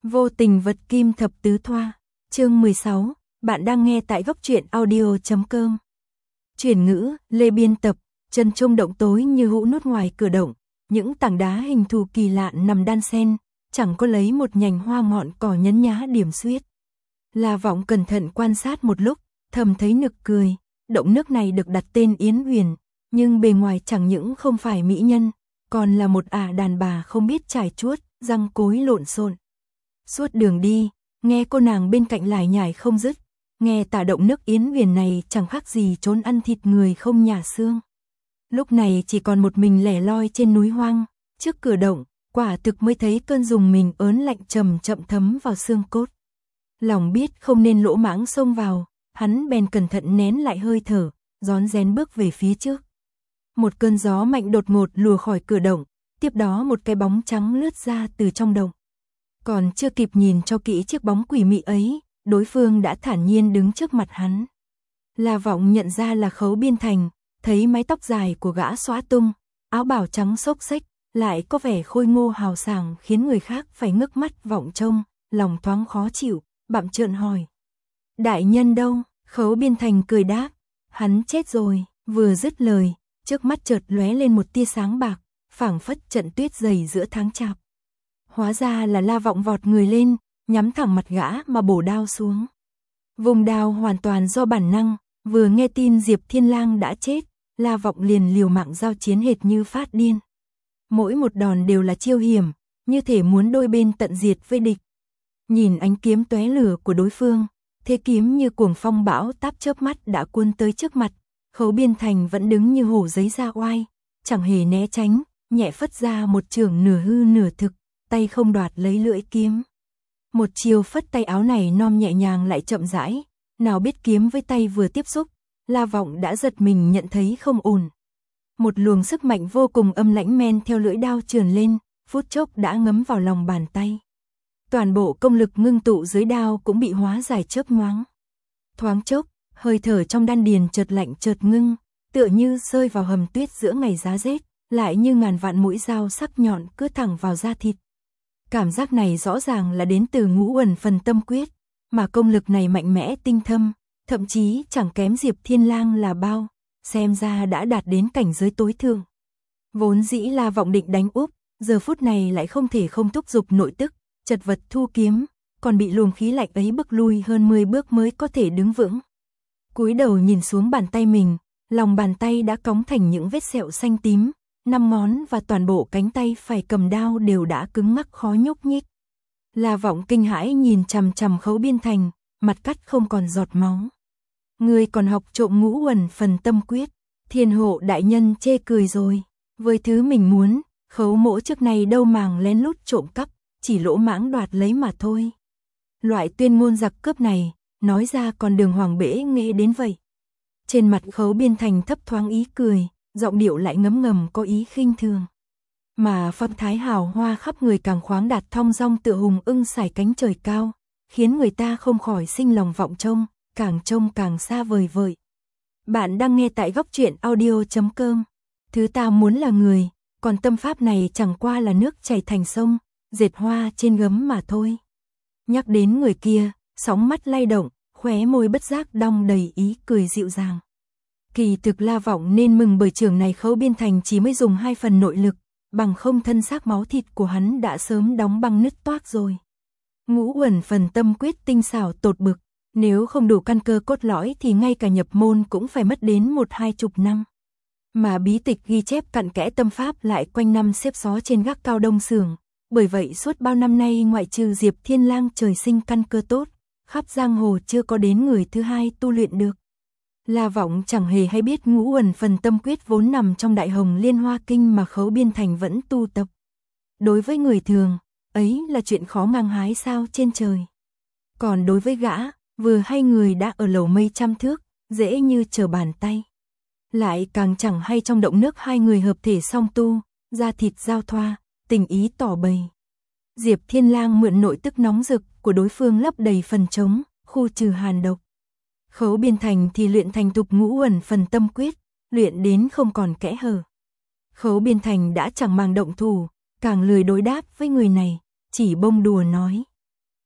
Vô tình vật kim thập tứ thoa, chương 16, bạn đang nghe tại góc truyện audio.com. Chuyển ngữ, Lê biên tập, chân trung động tối như hũ nút ngoài cửa động, những tảng đá hình thù kỳ lạ nằm đan xen, chẳng có lấy một nhành hoa ngọn cỏ nhấn nhá điểm xuyết. La Vọng cẩn thận quan sát một lúc, thầm thấy nực cười, động nước này được đặt tên Yến Huyền, nhưng bề ngoài chẳng những không phải mỹ nhân, còn là một đàn bà không biết trải chuốt, răng cối lộn xộn. Suốt đường đi, nghe cô nàng bên cạnh lải nhải không dứt, nghe tả động nước Yến Huyền này chẳng khác gì trốn ăn thịt người không nhả xương. Lúc này chỉ còn một mình lẻ loi trên núi hoang, trước cửa động, quả thực mới thấy cơn rùng mình ớn lạnh chậm thấm vào xương cốt. Lòng biết không nên lỗ mãng xông vào, hắn bèn cẩn thận nén lại hơi thở, rón rén bước về phía trước. Một cơn gió mạnh đột ngột lùa khỏi cửa động, tiếp đó một cái bóng trắng lướt ra từ trong động. Còn chưa kịp nhìn cho kỹ chiếc bóng quỷ mị ấy, đối phương đã thản nhiên đứng trước mặt hắn. La Vọng nhận ra là Khấu Biên Thành, thấy mái tóc dài của gã xõa tung, áo bào trắng xốc xếch, lại có vẻ khôi ngô hào sảng khiến người khác phải ngước mắt vọng trông, lòng thoáng khó chịu, bặm trợn hỏi. Đại nhân đâu? Khấu Biên Thành cười đáp, hắn chết rồi. Vừa dứt lời, trước mắt chợt lóe lên một tia sáng bạc, phảng phất trận tuyết dày giữa tháng chạp. Hóa ra là La Vọng vọt người lên, nhắm thẳng mặt gã mà bổ đao xuống. Vùng đao hoàn toàn do bản năng, vừa nghe tin Diệp Thiên Lang đã chết, La Vọng liền liều mạng giao chiến hệt như phát điên. Mỗi một đòn đều là chiêu hiểm, như thể muốn đôi bên tận diệt với địch. Nhìn ánh kiếm tóe lửa của đối phương, thế kiếm như cuồng phong bão táp chớp mắt đã cuốn tới trước mặt, Khấu Biên Thành vẫn đứng như hổ giấy ra oai, chẳng hề né tránh, nhẹ phất ra một chưởng nửa hư nửa thực, tay không đoạt lấy lưỡi kiếm. Một chiều phất tay áo này non nhẹ nhàng lại chậm rãi, nào biết kiếm với tay vừa tiếp xúc, La Vọng đã giật mình nhận thấy không ổn. Một luồng sức mạnh vô cùng âm lãnh men theo lưỡi đao trườn lên, phút chốc đã ngấm vào lòng bàn tay. Toàn bộ công lực ngưng tụ dưới đao cũng bị hóa giải chớp nhoáng. Thoáng chốc, hơi thở trong đan điền chợt lạnh chợt ngưng, tựa như rơi vào hầm tuyết giữa ngày giá rét, lại như ngàn vạn mũi dao sắc nhọn cứa thẳng vào da thịt. Cảm giác này rõ ràng là đến từ Ngũ Uẩn Phần Tâm Quyết, mà công lực này mạnh mẽ tinh thâm, thậm chí chẳng kém Diệp Thiên Lang là bao, xem ra đã đạt đến cảnh giới tối thượng. Vốn dĩ La Vọng định đánh úp, giờ phút này lại không thể không thúc giục nội tức, chật vật thu kiếm, còn bị luồng khí lạnh ấy bức lui hơn 10 bước mới có thể đứng vững. Cúi đầu nhìn xuống bàn tay mình, lòng bàn tay đã cóng thành những vết sẹo xanh tím, 5 ngón và toàn bộ cánh tay phải cầm đao đều đã cứng ngắc khó nhúc nhích. La Vọng kinh hãi nhìn chằm chằm Khấu Biên Thành, mặt cắt không còn giọt máu. Người còn học trộm Ngũ Uẩn Phần Tâm Quyết, Thiên Hộ đại nhân chê cười rồi. Với thứ mình muốn, Khấu mỗ trước này đâu màng lén lút trộm cắp, chỉ lỗ mãng đoạt lấy mà thôi. Loại tuyên ngôn giặc cướp này, nói ra còn đường hoàng bể nghệ đến vậy. Trên mặt Khấu Biên Thành thấp thoáng ý cười, giọng điệu lại ngấm ngầm có ý khinh thường. Mà phong thái hào hoa khắp người càng khoáng đạt thong dong tựa hùng ưng sải cánh trời cao, khiến người ta không khỏi sinh lòng vọng trông càng xa vời vợi. Bạn đang nghe tại góc truyện audio.com. Thứ ta muốn là người, còn tâm pháp này chẳng qua là nước chảy thành sông, dệt hoa trên gấm mà thôi. Nhắc đến người kia, sóng mắt lay động, khóe môi bất giác đong đầy ý cười dịu dàng. Kỳ thực La Vọng nên mừng bởi trường này Khấu Biên Thành chỉ mới dùng 2 phần nội lực, bằng không thân xác máu thịt của hắn đã sớm đóng băng nứt toác rồi. Ngũ Uẩn Phần Tâm Quyết tinh xảo tột bực, nếu không đủ căn cơ cốt lõi thì ngay cả nhập môn cũng phải mất đến 1-20 năm. Mà bí tịch ghi chép cặn kẽ tâm pháp lại quanh năm xếp xó trên gác cao đông sưởng, bởi vậy suốt bao năm nay ngoại trừ Diệp Thiên Lang trời sinh căn cơ tốt, khắp giang hồ chưa có đến người thứ hai tu luyện được. La Vọng chẳng hề hay biết Ngũ Uẩn Phần Tâm Quyết vốn nằm trong Đại Hồng Liên Hoa Kinh mà Khấu Biên Thành vẫn tu tập. Đối với người thường, ấy là chuyện khó ngang hái sao trên trời. Còn đối với gã, vừa hay người đã ở lầu mây trăm thước, dễ như trở bàn tay. Lại càng chẳng hay trong động nước hai người hợp thể song tu, da thịt giao thoa, tình ý tỏ bày. Diệp Thiên Lang mượn nội tức nóng rực của đối phương lấp đầy phần trống, khu trừ hàn độc. Khấu Biên Thành thì luyện thành thục Ngũ Uẩn Phần Tâm Quyết, luyện đến không còn kẽ hở. Khấu Biên Thành đã chẳng màng động thủ, càng lười đối đáp với người này, chỉ bông đùa nói.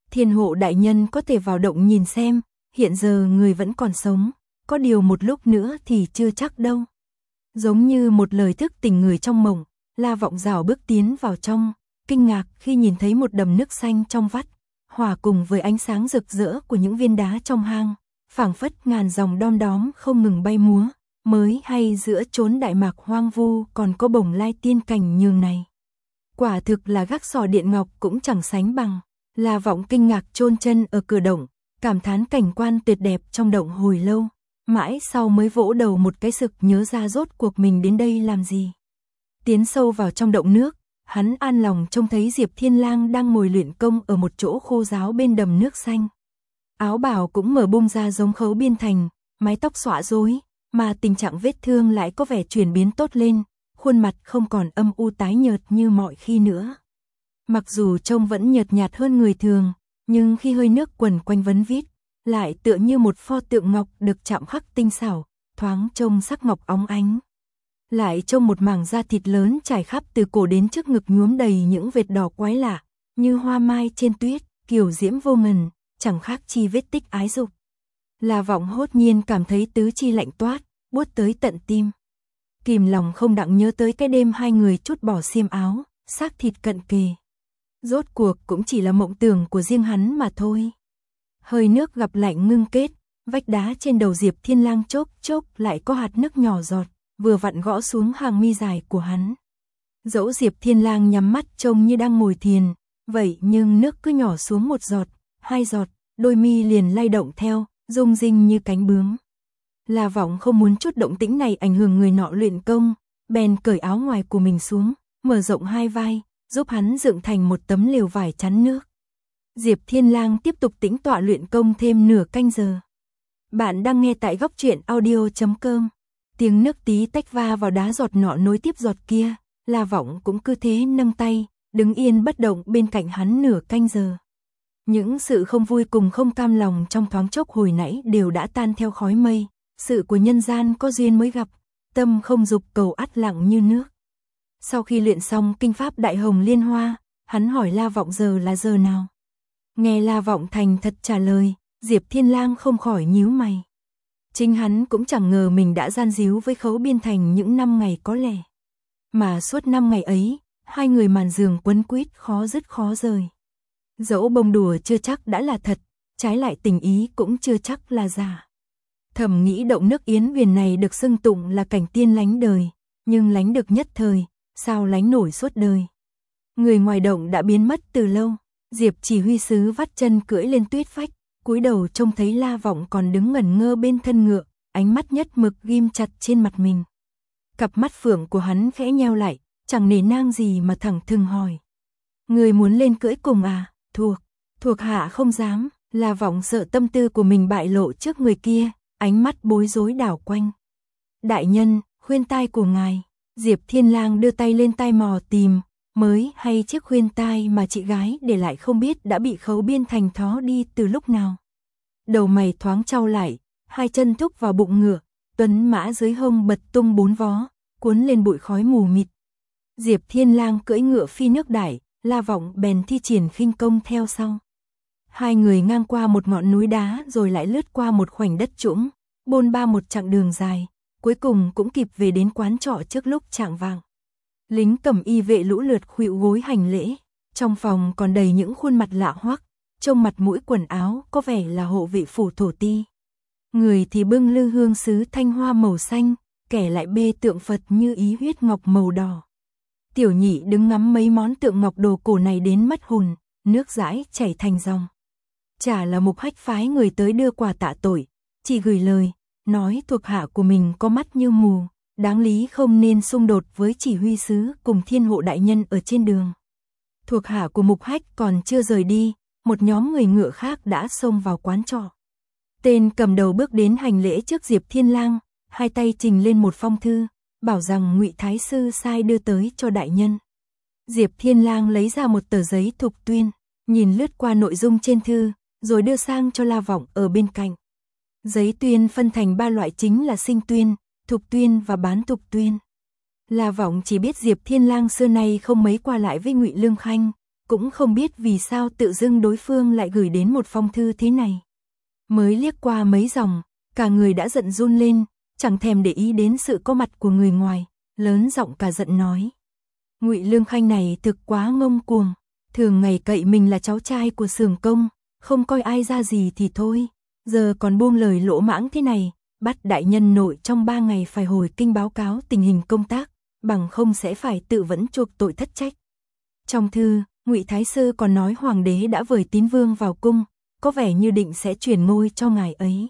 Thiên hộ đại nhân có thể vào động nhìn xem, hiện giờ người vẫn còn sống, có điều một lúc nữa thì chưa chắc đâu. Giống như một lời thức tỉnh người trong mộng, La Vọng rảo bước tiến vào trong, kinh ngạc khi nhìn thấy một đầm nước xanh trong vắt, hòa cùng với ánh sáng rực rỡ của những viên đá trong hang, phảng phất ngàn dòng đom đóm không ngừng bay múa, mới hay giữa chốn đại mạc hoang vu còn có bồng lai tiên cảnh nhường này. Quả thực là gác sò điện ngọc cũng chẳng sánh bằng. La Vọng kinh ngạc chôn chân ở cửa động, cảm thán cảnh quan tuyệt đẹp trong động hồi lâu, mãi sau mới vỗ đầu một cái sực nhớ ra rốt cuộc mình đến đây làm gì. Tiến sâu vào trong động nước, hắn an lòng trông thấy Diệp Thiên Lang đang ngồi luyện công ở một chỗ khô ráo bên đầm nước xanh. Áo bào cũng mở bung ra giống Khấu Biên Thành, mái tóc xõa rối, mà tình trạng vết thương lại có vẻ chuyển biến tốt lên, khuôn mặt không còn âm u tái nhợt như mọi khi nữa. Mặc dù trông vẫn nhợt nhạt hơn người thường, nhưng khi hơi nước quần quanh vấn vít, lại tựa như một pho tượng ngọc được chạm khắc tinh xảo, thoáng trông sắc ngọc óng ánh. Lại trông một mảng da thịt lớn trải khắp từ cổ đến trước ngực nhuốm đầy những vệt đỏ quái lạ, như hoa mai trên tuyết, kiều diễm vô ngần, chẳng khác chi vết tích ái dục. La Vọng hốt nhiên cảm thấy tứ chi lạnh toát, buốt tới tận tim. Kìm lòng không đặng nhớ tới cái đêm hai người trút bỏ xiêm áo, xác thịt cận kề. Rốt cuộc cũng chỉ là mộng tưởng của riêng hắn mà thôi. Hơi nước gặp lạnh ngưng kết, vách đá trên đầu Diệp Thiên Lang chốc chốc lại có hạt nước nhỏ giọt, vừa vặn gõ xuống hàng mi dài của hắn. Dẫu Diệp Thiên Lang nhắm mắt trông như đang ngồi thiền, vậy nhưng nước cứ nhỏ xuống một giọt, hai giọt, đôi mi liền lay động theo, rung rinh như cánh bướm. La Vọng không muốn chút động tĩnh này ảnh hưởng người nọ luyện công, bèn cởi áo ngoài của mình xuống, mở rộng hai vai, giúp hắn dựng thành một tấm lều vải chắn nước. Diệp Thiên Lang tiếp tục tĩnh tọa luyện công thêm nửa canh giờ. Bạn đang nghe tại góc truyện audio.com. Tiếng nước tí tách va vào đá giọt nọ nối tiếp giọt kia, La Vọng cũng cứ thế nâng tay, đứng yên bất động bên cạnh hắn nửa canh giờ. Những sự không vui cùng không cam lòng trong thoáng chốc hồi nãy đều đã tan theo khói mây, sự của nhân gian có duyên mới gặp, tâm không dục cầu ắt lặng như nước. Sau khi luyện xong kinh pháp Đại Hồng Liên Hoa, hắn hỏi La Vọng giờ là giờ nào. Nghe La Vọng thành thật trả lời, Diệp Thiên Lang không khỏi nhíu mày. Chính hắn cũng chẳng ngờ mình đã gian díu với Khấu Biên Thành những 5 ngày có lẽ. Mà suốt 5 ngày ấy, hai người màn giường quấn quýt khó dứt khó rời. Dẫu bông đùa chưa chắc đã là thật, trái lại tình ý cũng chưa chắc là giả. Thầm nghĩ động nước Yến Huyền này được xưng tụng là cảnh tiên lánh đời, nhưng lánh được nhất thời, sao lánh nổi suốt đời. Người ngoài động đã biến mất từ lâu, Diệp chỉ huy sứ vắt chân cưỡi lên tuyết phách, cúi đầu trông thấy La Vọng còn đứng ngẩn ngơ bên thân ngựa, ánh mắt nhất mực ghim chặt trên mặt mình. Cặp mắt phượng của hắn khẽ nheo lại, chẳng nể nang gì mà thẳng thừng hỏi. Người muốn lên cưỡi cùng à? Thuộc hạ không dám. La Vọng sợ tâm tư của mình bại lộ trước người kia, ánh mắt bối rối đảo quanh. Đại nhân, khuyên tai của ngài. Diệp Thiên Lang đưa tay lên tai mò tìm, mới hay chiếc khuyên tai mà chị gái để lại không biết đã bị Khấu Biên Thành thó đi từ lúc nào. Đầu mày thoáng chau lại, hai chân thúc vào bụng ngựa, tuấn mã dưới hông bật tung 4 vó, cuốn lên bụi khói mù mịt. Diệp Thiên Lang cưỡi ngựa phi nước đại, La Vọng bèn thi triển khinh công theo sau. Hai người ngang qua một ngọn núi đá rồi lại lướt qua một khoảnh đất trũng, bôn ba một chặng đường dài, cuối cùng cũng kịp về đến quán trọ trước lúc chạng vạng. Lính cẩm y vệ lũ lượt khuỵu gối hành lễ, trong phòng còn đầy những khuôn mặt lạ hoắc, trông mặt mũi quần áo có vẻ là hộ vệ phủ thổ ti. Người thì bưng lư hương sứ thanh hoa màu xanh, kẻ lại bê tượng Phật như ý huyết ngọc màu đỏ. Tiểu Nhị đứng ngắm mấy món tượng ngọc đồ cổ này đến mất hồn, nước dãi chảy thành dòng. Chả là Mục Hách phái người tới đưa quà tạ tội, chỉ gửi lời, nói thuộc hạ của mình có mắt như mù, đáng lý không nên xung đột với chỉ huy sứ cùng thiên hộ đại nhân ở trên đường. Thuộc hạ của Mục Hách còn chưa rời đi, một nhóm người ngựa khác đã xông vào quán trọ. Tên cầm đầu bước đến hành lễ trước Diệp Thiên Lang, hai tay trình lên một phong thư, bảo rằng Ngụy Thái sư sai đưa tới cho đại nhân. Diệp Thiên Lang lấy ra một tờ giấy thục tuyên, nhìn lướt qua nội dung trên thư, rồi đưa sang cho La Vọng ở bên cạnh. Giấy tuyên phân thành 3 loại chính là sinh tuyên, thục tuyên và bán thục tuyên. La Vọng chỉ biết Diệp Thiên Lang xưa nay không mấy qua lại với Ngụy Lương Khanh, cũng không biết vì sao tự dưng đối phương lại gửi đến một phong thư thế này. Mới liếc qua mấy dòng, cả người đã giận run lên, chẳng thèm để ý đến sự có mặt của người ngoài, lớn giọng cả giận nói. Ngụy Lương Khanh này thực quá ngông cuồng, thường ngày cậy mình là cháu trai của xưởng công, không coi ai ra gì thì thôi, giờ còn buông lời lỗ mãng thế này, bắt đại nhân nội trong 3 ngày phải hồi kinh báo cáo tình hình công tác, bằng không sẽ phải tự vẫn chuộc tội thất trách. Trong thư, Ngụy Thái Sư còn nói hoàng đế đã vời Tín Vương vào cung, có vẻ như định sẽ chuyển ngôi cho ngài ấy.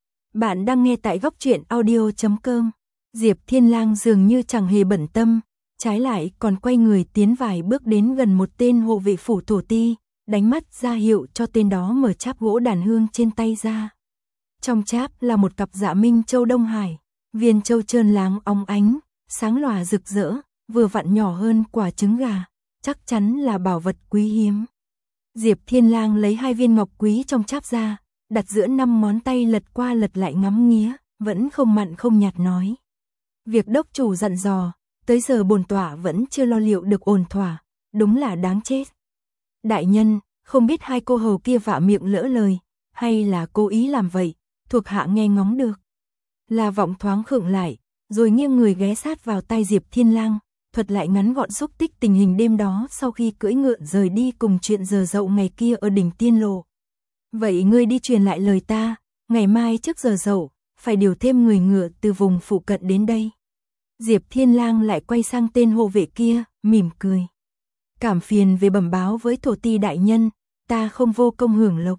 Bạn đang nghe tại góc truyện audio.com. Diệp Thiên Lang dường như chẳng hề bận tâm, trái lại còn quay người tiến vài bước đến gần một tên hộ vệ phủ thổ ti, đánh mắt ra hiệu cho tên đó mở cháp gỗ đàn hương trên tay ra. Trong cháp là một cặp dạ minh châu Đông Hải, viên châu trơn láng óng ánh, sáng lòa rực rỡ, vừa vặn nhỏ hơn quả trứng gà, chắc chắn là bảo vật quý hiếm. Diệp Thiên Lang lấy 2 viên ngọc quý trong cháp ra, đặt giữa 5 ngón tay lật qua lật lại ngắm nghía, vẫn không mặn không nhạt nói. Việc đốc chủ dặn dò, tới giờ bổn tọa vẫn chưa lo liệu được ổn thỏa, đúng là đáng chết. Đại nhân, không biết 2 cô hầu kia vạ miệng lỡ lời, hay là cố ý làm vậy, thuộc hạ nghe ngóng được. La Vọng thoáng khựng lại, rồi nghiêng người ghé sát vào tai Diệp Thiên Lang, thuật lại ngắn gọn xúc tích tình hình đêm đó sau khi cưỡi ngựa rời đi cùng chuyện giờ dậu ngày kia ở đỉnh Tiên Lộ. Vậy ngươi đi truyền lại lời ta, ngày mai trước giờ dậu, phải điều thêm người ngựa từ vùng phụ cận đến đây. Diệp Thiên Lang lại quay sang tên hộ vệ kia, mỉm cười. Cảm phiền về bẩm báo với thổ ti đại nhân, ta không vô công hưởng lộc.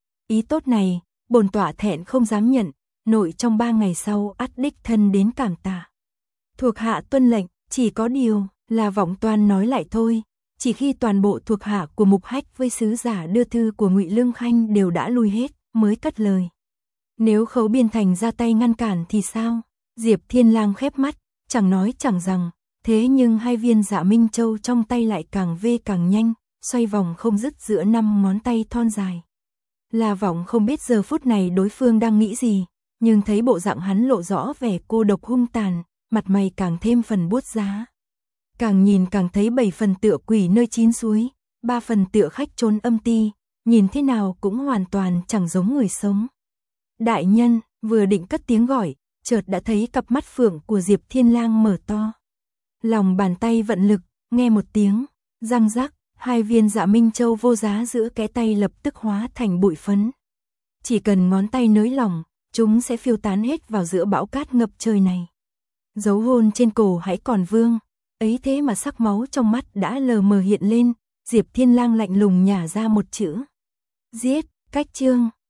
Ý tốt này, bổn tọa thẹn không dám nhận, nội trong 3 ngày sau ắt đích thân đến cảm tạ. Thuộc hạ tuân lệnh, chỉ có điều, là Vọng Toan nói lại thôi, chỉ khi toàn bộ thuộc hạ của Mục Hách với sứ giả đưa thư của Ngụy Lương Khanh đều đã lui hết, mới cất lời. Nếu Khấu Biên Thành ra tay ngăn cản thì sao? Diệp Thiên Lang khép mắt, chẳng nói chẳng rằng, thế nhưng 2 viên dạ minh châu trong tay lại càng vê càng nhanh, xoay vòng không dứt giữa 5 ngón tay thon dài. La Vọng không biết giờ phút này đối phương đang nghĩ gì, nhưng thấy bộ dạng hắn lộ rõ vẻ cô độc hung tàn, mặt mày càng thêm phần buốt giá. Càng nhìn càng thấy 7 phần tựa quỷ nơi 9 suối, 3 phần tựa khách trốn âm ti, nhìn thế nào cũng hoàn toàn chẳng giống người sống. Đại nhân, vừa định cất tiếng gọi, chợt đã thấy cặp mắt phượng của Diệp Thiên Lang mở to. Lòng bàn tay vận lực, nghe một tiếng, răng rắc, 2 viên dạ minh châu vô giá giữa kẽ tay lập tức hóa thành bụi phấn. Chỉ cần ngón tay nới lỏng, chúng sẽ phiêu tán hết vào giữa bão cát ngập trời này. Dấu hôn trên cổ hãy còn vương, ấy thế mà sắc máu trong mắt đã lờ mờ hiện lên, Diệp Thiên Lang lạnh lùng nhả ra một chữ. Giết, cách chương.